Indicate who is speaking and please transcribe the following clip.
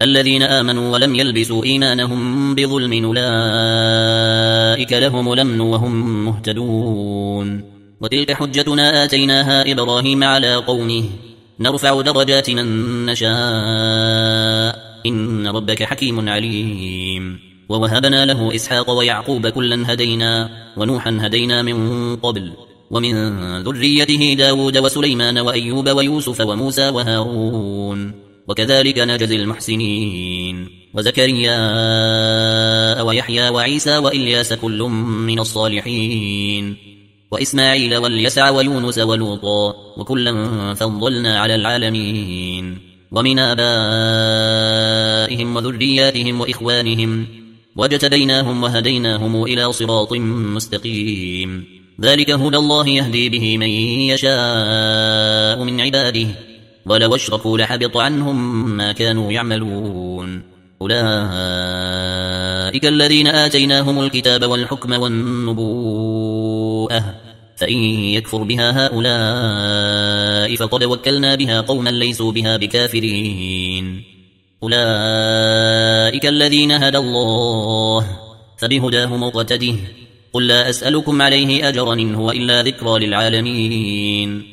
Speaker 1: الذين آمنوا ولم يلبسوا إيمانهم بظلم أولئك لهم الأمن وهم مهتدون. وتلك حجتنا آتيناها إبراهيم على قومه نرفع درجات من نشاء إن ربك حكيم عليم. ووهبنا له إسحاق ويعقوب كلا هدينا ونوحا هدينا من قبل ومن ذريته داود وسليمان وأيوب ويوسف وموسى وهارون وكذلك نجزي المحسنين. وزكريا ويحيى وعيسى وإلياس كل من الصالحين وإسماعيل واليسع ويونس ولوطا وكلا فضلنا على العالمين. ومن آبائهم وذرياتهم وإخوانهم واجتبيناهم وهديناهم إلى صراط مستقيم. ذلك هدى الله يهدي به من يشاء من عباده ولو اشركوا لحبط عنهم ما كانوا يعملون. أولئك الذين آتيناهم الكتاب والحكم والنبوءة فإن يكفر بها هؤلاء فقد وكلنا بها قوما ليسوا بها بكافرين. أولئك الذين هدى الله فبهداه مقتده قل لا أسألكم عليه أجرا إن هو إلا ذكرى للعالمين.